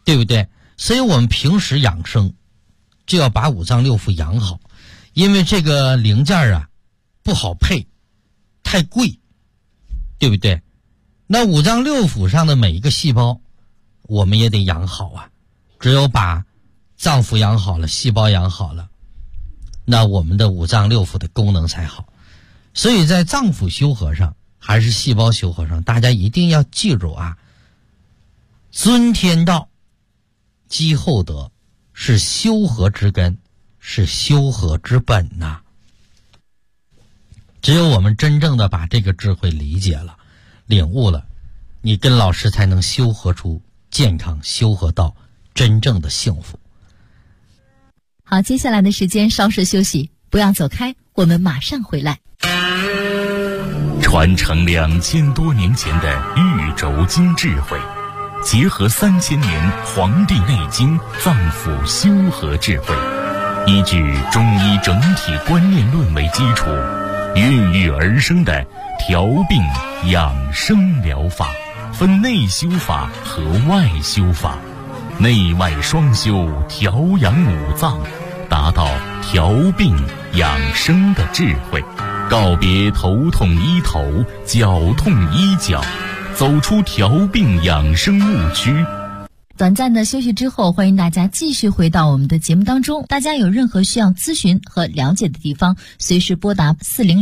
对不对？所以我们平时养生就要把五脏六腑养好，因为这个零件啊不好配，太贵，对不对？那五脏六腑上的每一个细胞我们也得养好啊，只有把脏腑养好了，细胞养好了，那我们的五脏六腑的功能才好。所以在脏腑修和上还是细胞修和上，大家一定要记住啊，尊天道积厚德是修和之根，是修和之本呐。只有我们真正的把这个智慧理解了，领悟了，你跟老师才能修和出健康，修和到真正的幸福。 好，接下来的时间稍事休息，不要走开，我们马上回来。 传承2000多年前的玉轴经智慧，结合3000年《黄帝内经》脏腑修和智慧，依据中医整体观念论为基础，孕育而生的调病养生疗法，分内修法和外修法，内外双修，调养五脏，达到调病养生的智慧，告别头痛医头，脚痛医脚，走出调病养生误区。 短暂的休息之后，欢迎大家继续回到我们的节目当中。大家有任何需要咨询和了解的地方，随时拨打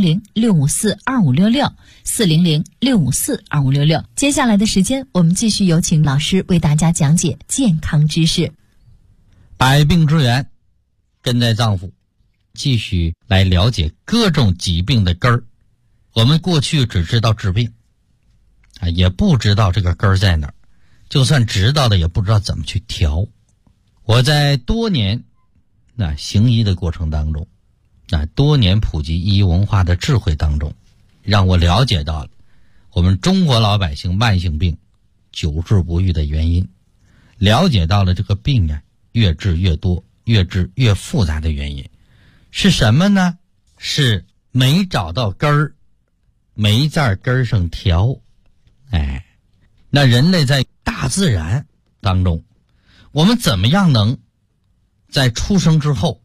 400-654-2566，400-654-2566。接下来的时间，我们继续有请老师为大家讲解健康知识。 百病之源根在脏腑，继续来了解各种疾病的根儿。我们过去只知道治病也不知道这个根儿在哪儿，就算知道的也不知道怎么去调。我在多年行医的过程当中，多年普及医文化的智慧当中，让我了解到了我们中国老百姓慢性病久治不愈的原因，了解到了这个病越治越多，越治越复杂的原因是什么呢？是没找到根儿，没在根儿上调。那人类在大自然当中，我们怎么样能在出生之后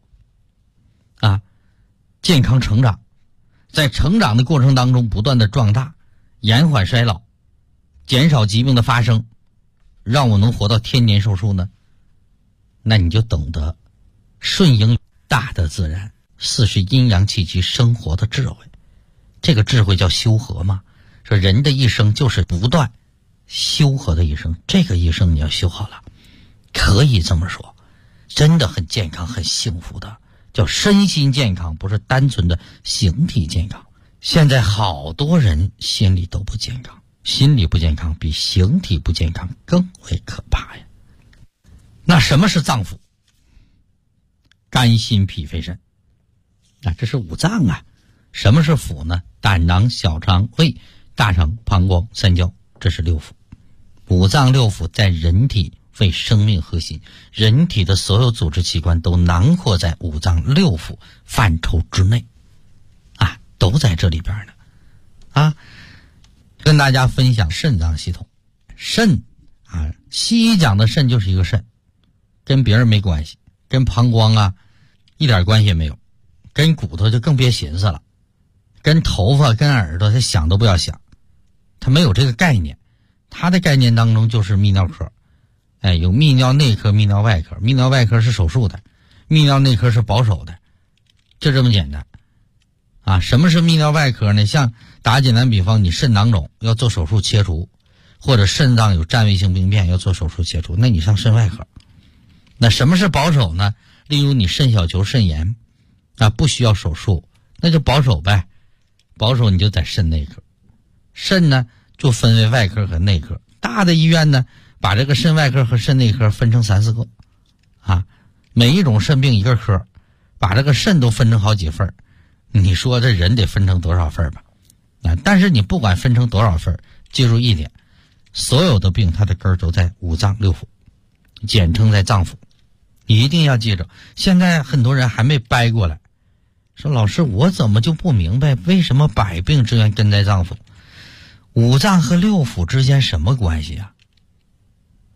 健康成长，在成长的过程当中不断的壮大，延缓衰老，减少疾病的发生，让我能活到天年寿寿呢？那你就懂得顺应大的自然，40阴阳气机生活的智慧。这个智慧叫修和嘛，说人的一生就是不断修和的一生，这个一生你要修好了，可以这么说，真的很健康很幸福的，叫身心健康，不是单纯的形体健康。现在好多人心理都不健康，心理不健康比形体不健康更为可怕呀。那什么是脏腑？肝心脾肺肾这是五脏啊。什么是腑呢？胆囊、小肠、胃、大肠、膀胱、三焦，这是六腑。五脏六腑在人体为生命核心，人体的所有组织器官都囊括在五脏六腑范畴之内都在这里边呢跟大家分享肾脏系统。肾西医讲的肾就是一个肾，跟别人没关系，跟膀胱一点关系也没有，跟骨头就更别寻思了，跟头发跟耳朵他想都不要想，他没有这个概念。他的概念当中就是泌尿科，有泌尿内科、泌尿外科。泌尿外科是手术的，泌尿内科是保守的，就这么简单什么是泌尿外科呢？像打简单比方，你肾囊肿要做手术切除，或者肾脏有占位性病变要做手术切除，那你上肾外科。那什么是保守呢？例如你肾小球肾炎不需要手术，那就保守呗，保守你就在肾内科。肾呢就分为外科和内科，大的医院呢把这个肾外科和肾内科分成3、4个每一种肾病一个科，把这个肾都分成好几份，你说这人得分成多少份吧？但是你不管分成多少份，记住一点，所有的病它的根儿都在五脏六腑，简称在脏腑，你一定要记着。现在很多人还没掰过来，说老师我怎么就不明白为什么百病之源根在脏腑？五脏和六腑之间什么关系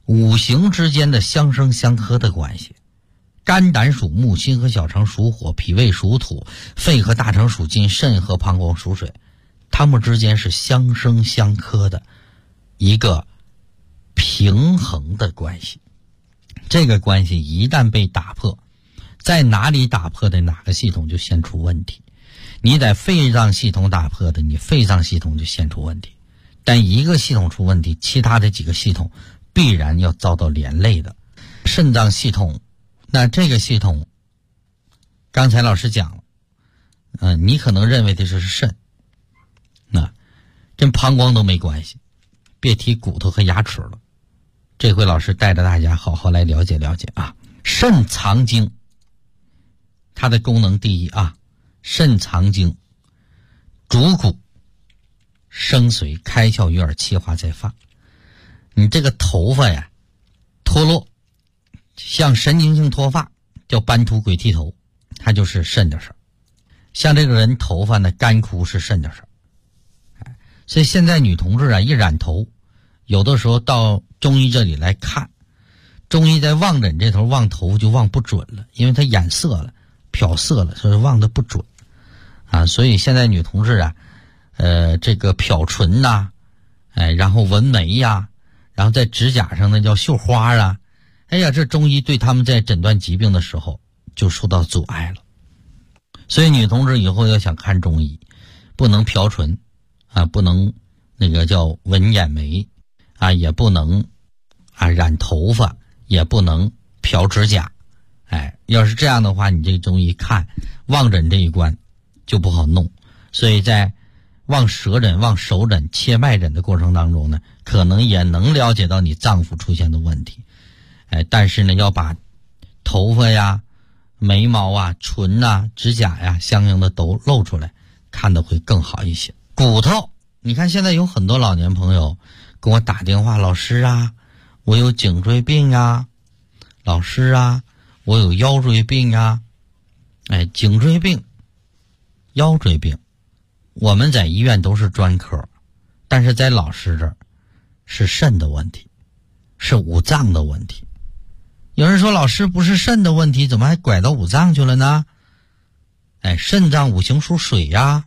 五行之间的相生相克的关系。肝胆属木，心和小肠属火，脾胃属土，肺和大肠属金，肾和膀胱属水，它们之间是相生相克的一个平衡的关系。这个关系一旦被打破，在哪里打破的哪个系统就先出问题。你在肺脏系统打破的，你肺脏系统就先出问题。但一个系统出问题，其他的几个系统必然要遭到连累的。肾脏系统，那这个系统刚才老师讲了，你可能认为的是肾，那跟膀胱都没关系，别提骨头和牙齿了。这回老师带着大家好好来了解了解啊。肾藏精，它的功能第一啊，肾藏精，主骨生髓，开窍于耳，气化在发。你这个头发呀脱落，像神经性脱发，叫斑秃鬼剃头，它就是肾的事儿。像这个人头发呢干枯，是肾的事儿。所以现在女同志啊一染头，有的时候到中医这里来看，中医在望诊这头望头就望不准了，因为它染色了漂色了，所以望得不准啊。所以现在女同志啊这个漂唇呐，然后纹眉呀，然后在指甲上呢叫绣花啊，哎呀，这中医对他们在诊断疾病的时候就受到阻碍了。所以女同志以后要想看中医，不能漂唇啊，不能那个叫纹眼眉啊，也不能染头发，也不能漂指甲。要是这样的话，你这中医看望诊这一关就不好弄。所以在望舌诊、望手诊、切脉诊的过程当中呢，可能也能了解到你脏腑出现的问题。但是呢，要把头发呀、眉毛啊、唇啊、指甲呀相应的都露出来，看得会更好一些。骨头，你看现在有很多老年朋友跟我打电话，老师啊，我有颈椎病啊，老师啊，我有腰椎病啊。颈椎病、腰椎病我们在医院都是专科，但是在老师这儿是肾的问题，是五脏的问题。有人说老师不是肾的问题，怎么还拐到五脏去了呢？肾脏五行属水呀，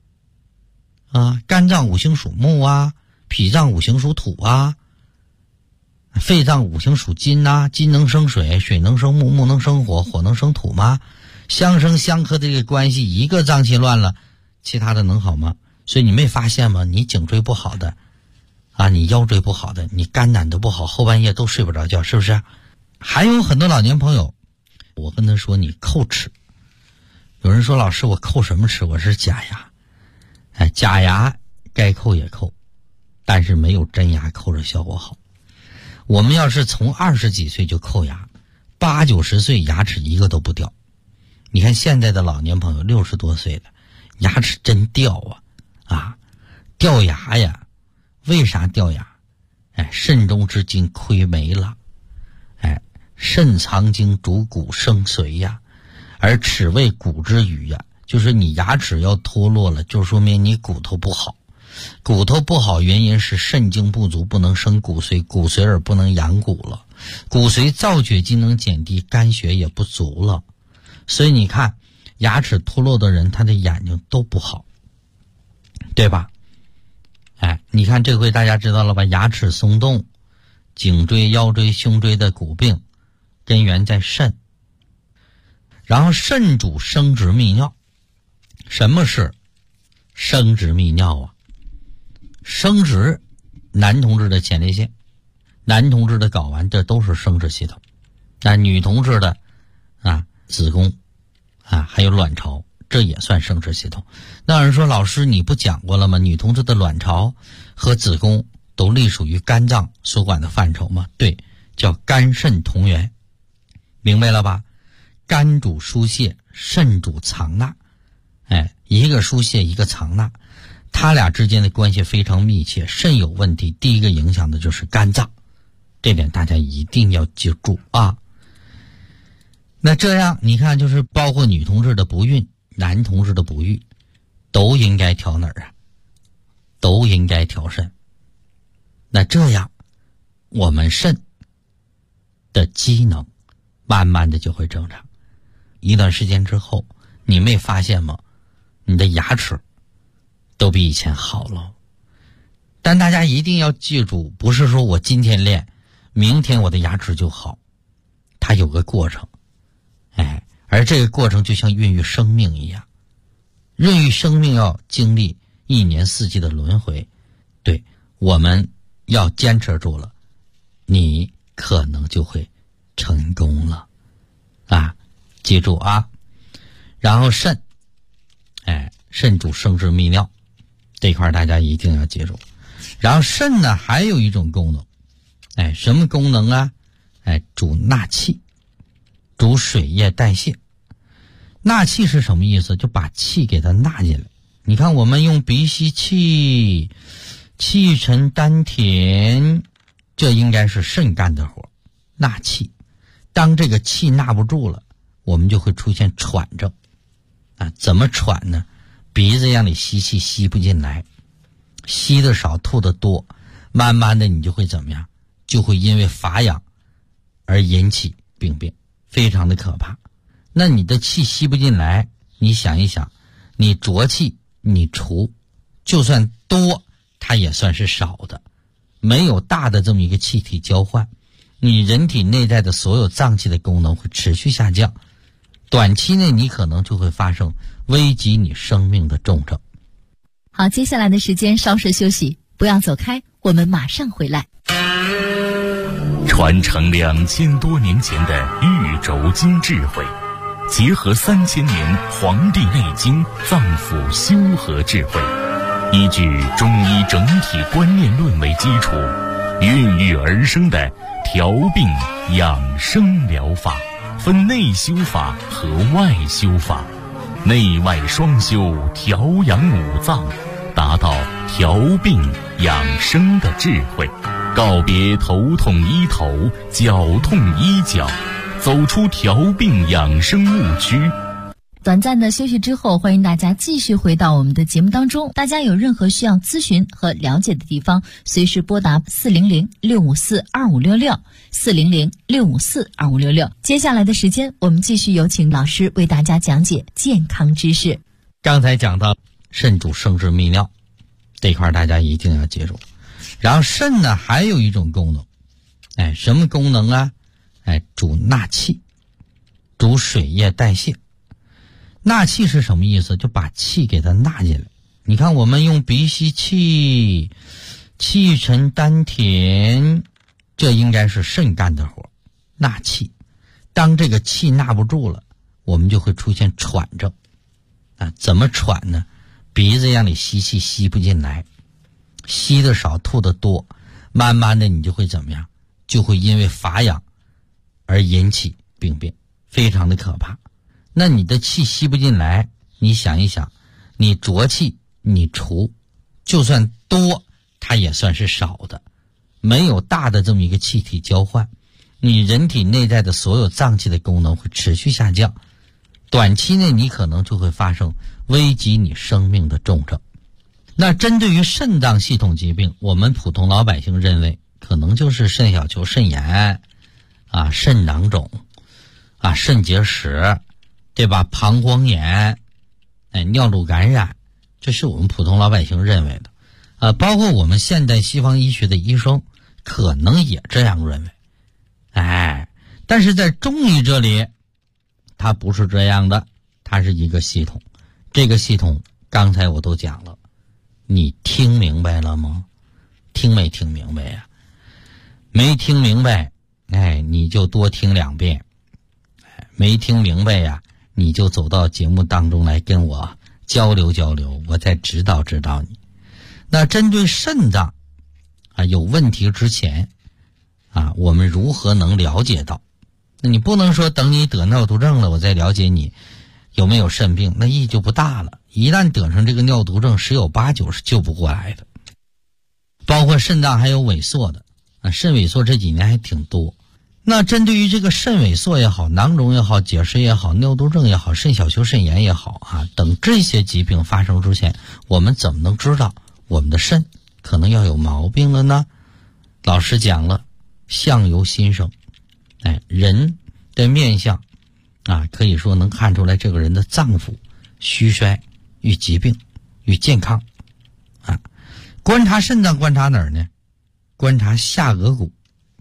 肝脏五行属木啊，脾脏五行属土啊，肺脏五行属金啊，金能生水，水能生木，木能生火，火能生土吗？相生相克的这个关系，一个脏器乱了，其他的能好吗？所以你没发现吗？你颈椎不好的你腰椎不好的，你肝胆都不好，后半夜都睡不着觉，是不是？还有很多老年朋友，我跟他说你叩齿。有人说老师我叩什么齿？我是假牙。假牙该叩也叩，但是没有真牙叩着效果好。我们要是从20几岁就叩牙，80、90岁牙齿一个都不掉。你看现在的老年朋友60多岁的牙齿真掉掉牙呀。为啥掉牙？肾中之精亏没了。肾藏精，主骨生髓呀，而齿为骨之余呀，就是你牙齿要脱落了，就说明你骨头不好。骨头不好原因是肾精不足，不能生骨髓，骨髓而不能养骨了，骨髓造血机能减低，肝血也不足了。所以你看牙齿脱落的人，他的眼睛都不好，对吧？你看这回大家知道了吧？牙齿松动、颈椎、腰椎、胸椎的骨病根源在肾。然后肾主生殖泌尿。什么是生殖泌尿啊？生殖，男同志的前列腺，男同志的睾丸，这都是生殖系统。女同志的子宫还有卵巢，这也算生殖系统。那有人说老师你不讲过了吗？女同志的卵巢和子宫都隶属于肝脏所管的范畴吗？对，叫肝肾同源，明白了吧？肝主疏泄，肾主藏纳，一个疏泄一个藏纳，他俩之间的关系非常密切。肾有问题，第一个影响的就是肝脏，这点大家一定要记住啊。那这样你看，就是包括女同志的不孕、男同志的不育，都应该调哪儿啊？都应该调肾。那这样我们肾的机能慢慢的就会正常。一段时间之后，你没发现吗？你的牙齿都比以前好了。但大家一定要记住，不是说我今天练，明天我的牙齿就好，它有个过程。而这个过程就像孕育生命一样，孕育生命要经历1年4季的轮回。对，我们要坚持住了，你可能就会成功了啊！记住啊。然后肾，肾主生殖泌尿，这块大家一定要记住。然后肾呢还有一种功能，什么功能啊？主纳气，主水液代谢。纳气是什么意思？就把气给它纳进来。你看我们用鼻吸气，气沉丹田，这应该是肾干的活，纳气。当这个气纳不住了，我们就会出现喘症啊。怎么喘呢？鼻子让你吸气吸不进来，吸的少吐的多，慢慢的你就会怎么样？就会因为乏氧而引起病变，非常的可怕。那你的气吸不进来，你想一想，你浊气你除，就算多它也算是少的，没有大的这么一个气体交换，你人体内在的所有脏器的功能会持续下降，短期内你可能就会发生危及你生命的重症。 好，接下来的时间稍事休息，不要走开，我们马上回来。 传承2000多年前的玉轴经智慧，结合3000年《黄帝内经》脏腑修和智慧，依据中医整体观念论为基础，孕育而生的调病养生疗法，分内修法和外修法，内外双修，调养五脏，达到调病养生的智慧，告别头痛医头，脚痛医脚，走出调病养生误区。 短暂的休息之后，欢迎大家继续回到我们的节目当中。大家有任何需要咨询和了解的地方，随时拨打400-654-2566 400-654-2566。接下来的时间，我们继续有请老师为大家讲解健康知识。 刚才讲到肾主生殖泌尿，这块大家一定要记住。然后肾呢还有一种功能，什么功能啊？主纳气，主水液代谢。纳气是什么意思？就把气给它纳进来。你看我们用鼻吸气，气沉丹田，这应该是肾干的活，纳气。当这个气纳不住了，我们就会出现喘症啊。怎么喘呢？鼻子让你吸气吸不进来，吸的少吐的多，慢慢的你就会怎么样？就会因为乏氧而引起病变，非常的可怕。那你的气吸不进来，你想一想，你浊气你除，就算多它也算是少的，没有大的这么一个气体交换，你人体内在的所有脏器的功能会持续下降，短期内你可能就会发生危及你生命的重症。那针对于肾脏系统疾病，我们普通老百姓认为可能就是肾小球肾炎啊、肾囊肿啊、肾结石，对吧？膀胱炎，尿路感染，这是我们普通老百姓认为的。包括我们现代西方医学的医生可能也这样认为。但是在中医这里，它不是这样的，它是一个系统。这个系统刚才我都讲了，你听明白了吗？听没听明白呀？没听明白，你就多听2遍。没听明白呀，你就走到节目当中来跟我交流交流，我再指导指导你。那针对肾脏有问题之前我们如何能了解到？那你不能说等你得尿毒症了我再了解你有没有肾病，那意义就不大了。一旦得上这个尿毒症，十有八九是救不过来的。包括肾脏还有萎缩的肾萎缩这几年还挺多。那针对于这个肾萎缩也好，囊肿也好，结石也好，尿毒症也好，肾小球肾炎也好等这些疾病发生之前，我们怎么能知道我们的肾可能要有毛病了呢？老师讲了，相由心生， 人的面相可以说能看出来这个人的脏腑虚衰与疾病与健康观察肾脏观察哪儿呢？观察下颌骨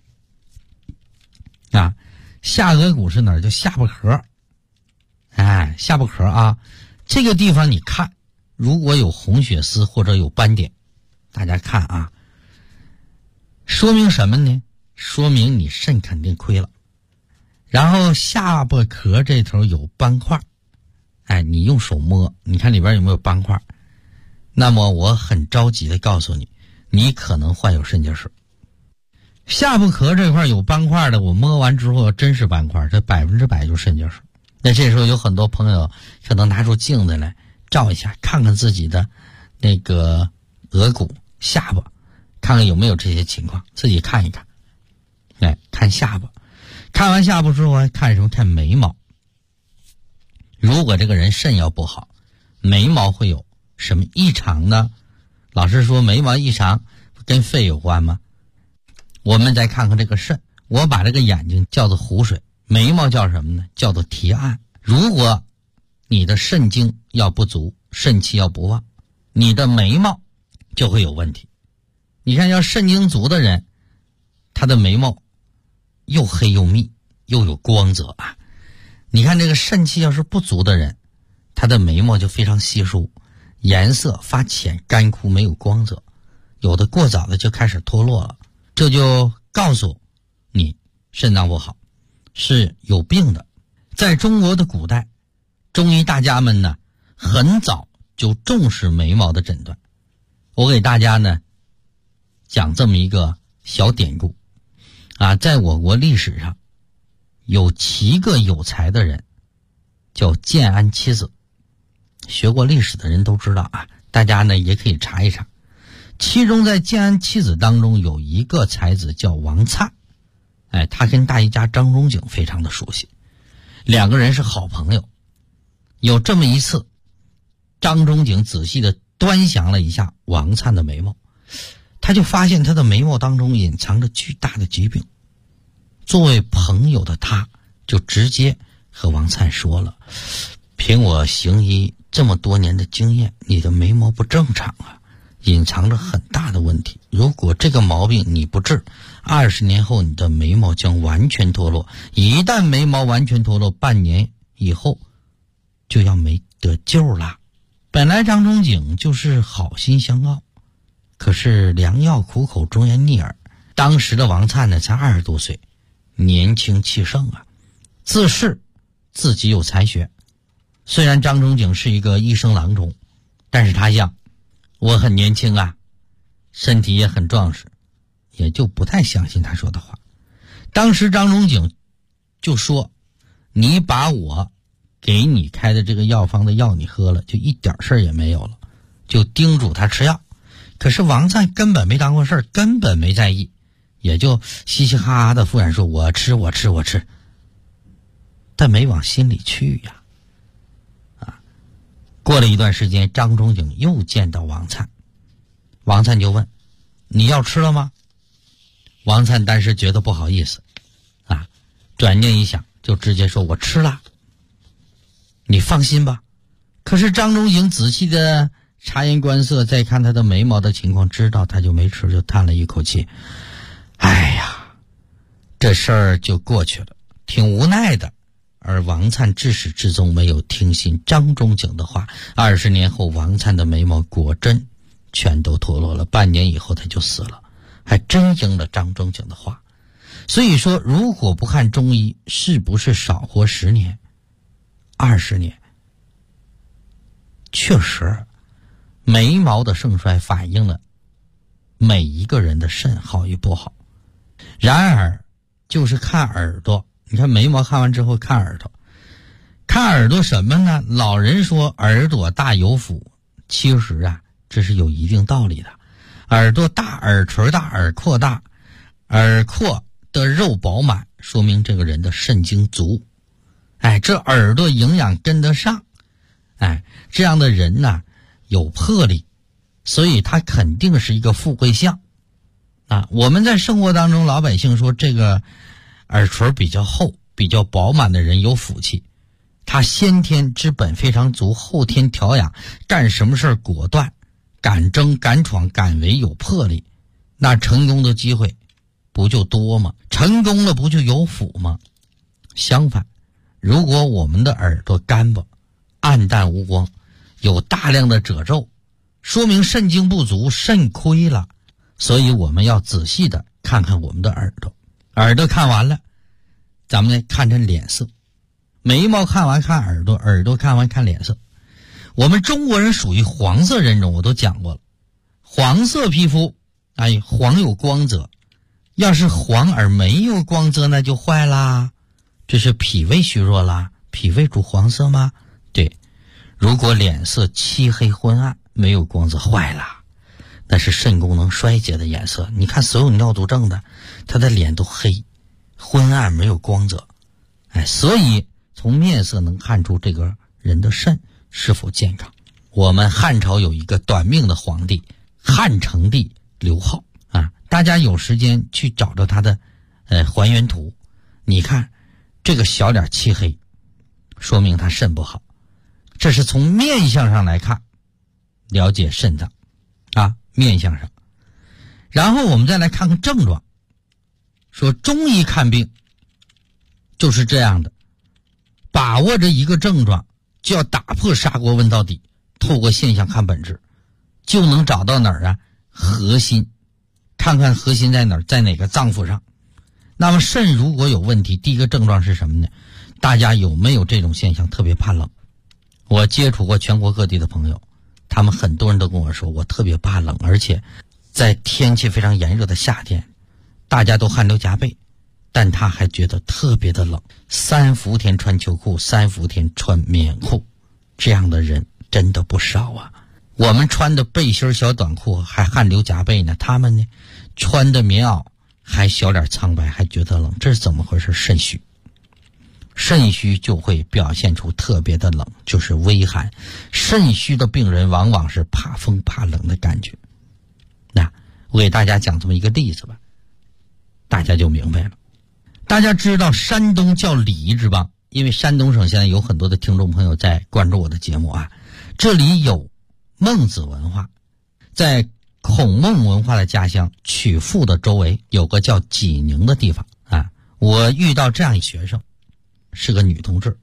下颌骨是哪儿？就下巴壳下巴壳这个地方你看，如果有红血丝或者有斑点，大家看说明什么呢？说明你肾肯定亏了。然后下巴壳这头有斑块你用手摸，你看里边有没有斑块，那么我很着急的告诉你，你可能患有肾结石。下巴壳这块有斑块的，我摸完之后真是斑块，这100%就是肾结石。那这时候有很多朋友可能拿出镜子来照一下，看看自己的那个额骨下巴，看看有没有这些情况，自己看一看。看下巴，看完下巴之后还看什么？看眉毛。如果这个人肾要不好，眉毛会有什么异常呢？老师说眉毛异常跟肺有关吗？我们再看看这个肾，我把这个眼睛叫做湖水，眉毛叫什么呢？叫做提按。如果你的肾精要不足，肾气要不旺，你的眉毛就会有问题。你看要肾精足的人，他的眉毛又黑又密又有光泽你看这个肾气要是不足的人，他的眉毛就非常稀疏，颜色发浅干枯，没有光泽，有的过早的就开始脱落了，这就告诉你肾脏不好，是有病的。在中国的古代，中医大家们呢很早就重视眉毛的诊断。我给大家呢讲这么一个小典故在我国历史上有7个有才的人，叫建安七子。学过历史的人都知道大家呢也可以查一查。其中在建安七子当中有一个才子叫王粲，他跟大医家张仲景非常的熟悉，两个人是好朋友。有这么一次，张仲景仔细的端详了一下王粲的眉毛，他就发现他的眉毛当中隐藏着巨大的疾病。作为朋友的他就直接和王粲说了，凭我行医这么多年的经验，你的眉毛不正常隐藏着很大的问题，如果这个毛病你不治，20年后你的眉毛将完全脱落，一旦眉毛完全脱落，半年以后就要没得救了。本来张仲景就是好心相告，可是良药苦口忠言逆耳。当时的王粲呢才20多岁，年轻气盛自恃自己有才学。虽然张仲景是一个医生郎中，但是他想我很年轻身体也很壮实，也就不太相信他说的话。当时张仲景就说，你把我给你开的这个药方的药你喝了，就一点事儿也没有了，就叮嘱他吃药。可是王粲根本没当回事儿，根本没在意，也就嘻嘻哈哈的敷衍说我吃，但没往心里去过了一段时间，张仲景又见到王粲，王粲就问，你要吃了吗？王粲当时觉得不好意思转念一想，就直接说我吃了，你放心吧。可是张仲景仔细的察言观色，再看他的眉毛的情况，知道他就没吃，就叹了一口气，哎呀，这事儿就过去了，挺无奈的。而王粲至始至终没有听信张仲景的话，20年后王粲的眉毛果真全都脱落了，半年以后他就死了，还真应了张仲景的话。所以说，如果不看中医，是不是少活10年、20年？确实，眉毛的盛衰反映了每一个人的肾好与不好。然而，就是看耳朵，你看眉毛看完之后看耳朵，看耳朵什么呢？老人说耳朵大有福，其实这是有一定道理的。耳朵大，耳垂大，耳廓大，耳廓的肉饱满，说明这个人的肾精足。这耳朵营养跟得上，这样的人有魄力，所以他肯定是一个富贵相我们在生活当中，老百姓说这个耳垂比较厚、比较饱满的人有福气，他先天之本非常足，后天调养，干什么事果断，敢争敢闯敢为，有魄力，那成功的机会不就多吗？成功了不就有福吗？相反，如果我们的耳朵干巴、暗淡无光，有大量的褶皱，说明肾精不足，肾亏了。所以我们要仔细的看看我们的耳朵。耳朵看完了，咱们呢看着脸色。眉毛看完看耳朵，耳朵看完看脸色。我们中国人属于黄色人种，我都讲过了。黄色皮肤，黄有光泽。要是黄而没有光泽，那就坏啦。这是脾胃虚弱啦。脾胃主黄色吗？对。如果脸色漆黑昏暗，没有光泽，坏啦。那是肾功能衰竭的颜色。你看所有尿毒症的，他的脸都黑、昏暗，没有光泽。所以从面色能看出这个人的肾是否健康。我们汉朝有一个短命的皇帝，汉成帝刘浩大家有时间去找找他的还原图，你看这个小脸漆黑，说明他肾不好。这是从面相上来看，了解肾脏面相上。然后我们再来看看症状，说中医看病就是这样的，把握着一个症状就要打破砂锅问到底，透过现象看本质，就能找到哪儿核心，看看核心在哪儿，在哪个脏腑上。那么肾如果有问题，第一个症状是什么呢？大家有没有这种现象？特别怕冷。我接触过全国各地的朋友，他们很多人都跟我说，我特别怕冷，而且在天气非常炎热的夏天，大家都汗流浃背，但他还觉得特别的冷。3伏天穿秋裤，3伏天穿棉裤，这样的人真的不少啊。我们穿的背心小短裤还汗流浃背呢，他们呢穿的棉袄还小脸苍白，还觉得冷，这是怎么回事？肾虚。肾虚就会表现出特别的冷，就是微寒。肾虚的病人往往是怕风怕冷的感觉。那我给大家讲这么一个例子吧，大家就明白了。大家知道山东叫礼之邦，因为山东省现在有很多的听众朋友在关注我的节目这里有孟子文化，在孔孟文化的家乡曲阜的周围有个叫济宁的地方我遇到这样一学生，是个女同志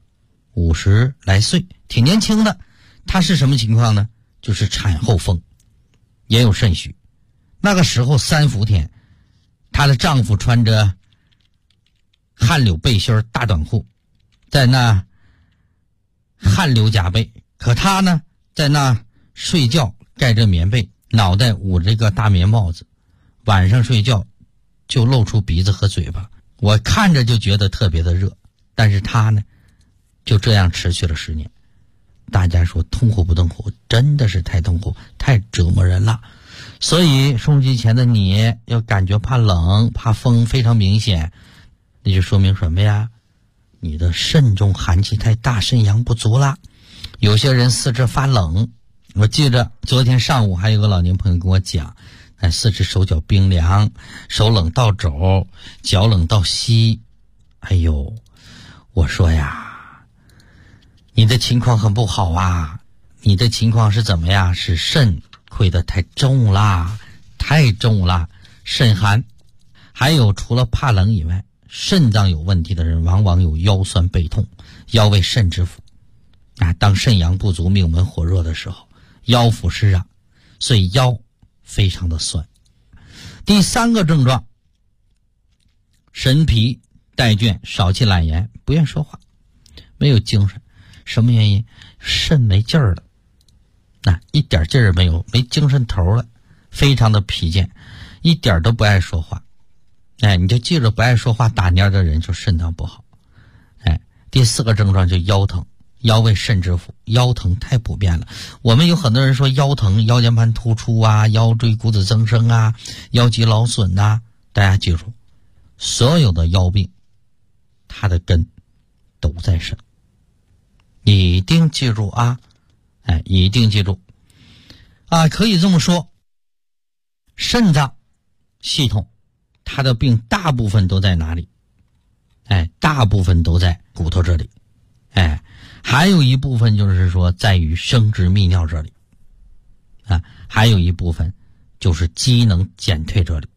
，50来岁，挺年轻的。她是什么情况呢？就是产后风，也有肾虚。那个时候3伏天，她的丈夫穿着汗流背心大短裤，在那汗流浃背，可她呢在那睡觉，盖着棉被，脑袋捂着个大棉帽子，晚上睡觉就露出鼻子和嘴巴，我看着就觉得特别的热。但是他呢就这样持续了10年。大家说痛苦不痛苦？真的是太痛苦，太折磨人了。所以收音机前的你要感觉怕冷怕风非常明显，那就说明什么呀？你的肾中寒气太大，肾阳不足了。有些人四肢发冷，我记着昨天上午还有个老年朋友跟我讲，四肢手脚冰凉，手冷到肘，脚冷到膝。哎呦，我说呀，你的情况很不好啊，你的情况是怎么样？是肾亏得太重啦，太重啦，肾寒。还有除了怕冷以外，肾脏有问题的人往往有腰酸背痛，腰为肾之府当肾阳不足，命门火热的时候，腰腹湿热，所以腰非常的酸。第3个症状，神疲怠倦，少气懒言，不愿说话，没有精神。什么原因？肾没劲儿了，一点劲儿没有，没精神头了，非常的疲倦，一点都不爱说话。你就记着，不爱说话打蔫的人就肾脏不好。第4个症状就腰疼，腰为肾之府，腰疼太普遍了。我们有很多人说腰疼，腰间盘突出腰椎骨质增生腰肌劳损大家记住，所有的腰病它的根都在肾，一定记住一定记住可以这么说，肾脏系统它的病大部分都在哪里？ 大部分都在骨头这里，还有一部分就是说在于生殖泌尿这里，还有一部分就是机能减退这里。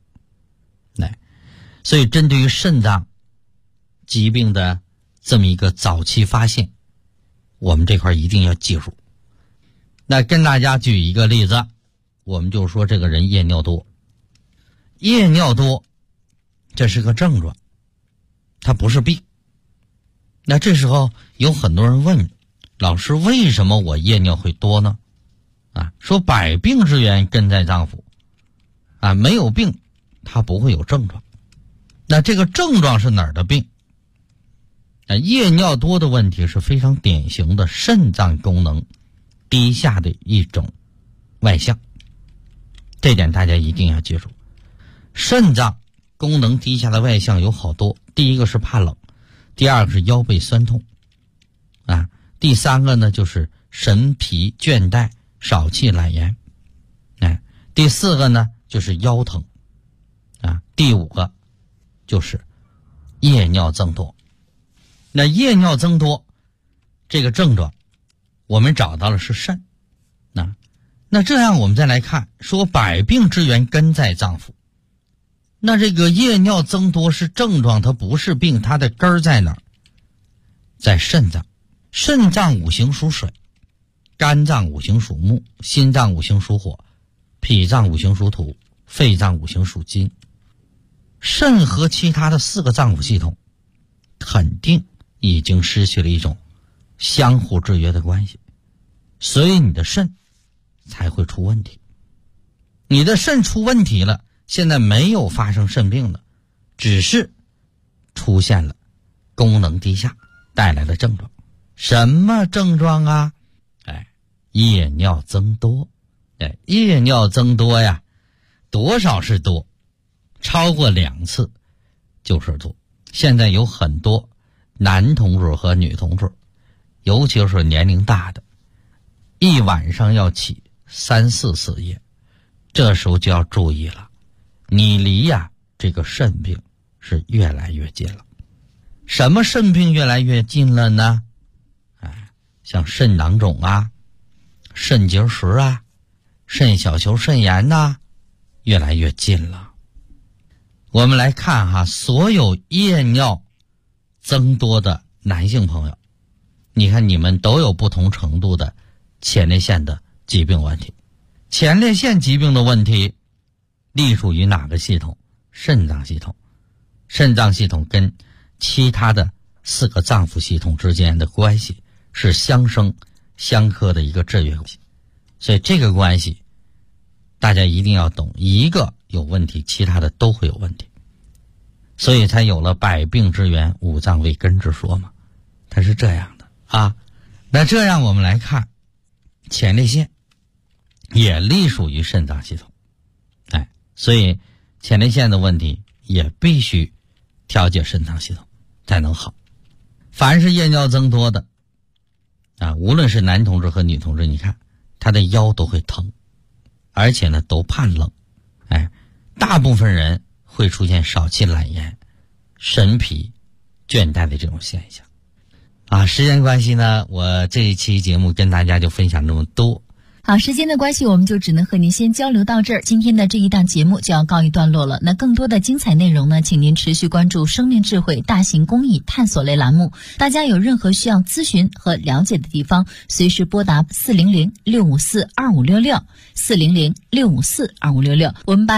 所以针对于肾脏疾病的这么一个早期发现，我们这块一定要记住。那跟大家举一个例子，我们就说这个人夜尿多。夜尿多这是个症状，它不是病。那这时候有很多人问，老师为什么我夜尿会多呢？说百病之源根在脏腑，没有病它不会有症状。那这个症状是哪儿的病？夜尿多的问题是非常典型的肾脏功能低下的一种外象，这点大家一定要记住。肾脏功能低下的外象有好多，第一个是怕冷，第二个是腰背酸痛，第三个呢就是神疲倦怠少气懒言，第四个呢就是腰疼，第五个就是夜尿增多。那夜尿增多这个症状我们找到了是肾。那这样我们再来看，说百病之源根在脏腑。那这个夜尿增多是症状，它不是病，它的根儿在哪儿？在肾脏。肾脏五行属水，肝脏五行属木，心脏五行属火，脾脏五行属土，肺脏五行属金。肾和其他的4个脏腑系统肯定已经失去了一种相互制约的关系，所以你的肾才会出问题。你的肾出问题了，现在没有发生肾病了，只是出现了功能低下带来的症状。什么症状啊？夜尿增多。夜尿增多呀，多少是多？超过2次就是多。现在有很多男同志和女同志，尤其是年龄大的，一晚上要起3、4次夜，这时候就要注意了，你离这个肾病是越来越近了。什么肾病越来越近了呢？像肾囊肿肾结石肾小球肾炎越来越近了。我们来看所有夜尿增多的男性朋友，你看你们都有不同程度的前列腺的疾病问题。前列腺疾病的问题隶属于哪个系统？肾脏系统。肾脏系统跟其他的4个脏腑系统之间的关系是相生相克的一个制约关系，所以这个关系大家一定要懂，一个有问题其他的都会有问题，所以才有了百病之源五脏为根之说嘛，它是这样的那这样我们来看，前列腺也隶属于肾脏系统，所以前列腺的问题也必须调节肾脏系统才能好。凡是夜尿增多的无论是男同志和女同志，你看他的腰都会疼，而且呢都怕冷，大部分人会出现少气懒言、神疲倦怠的这种现象时间关系呢，我这一期节目跟大家就分享这么多。 好，时间的关系，我们就只能和您先交流到这儿。今天的这一档节目就要告一段落了。那更多的精彩内容呢，请您持续关注生命智慧大型公益探索类栏目。大家有任何需要咨询和了解的地方，随时拨打400-654-2566，400-654-2566。我们把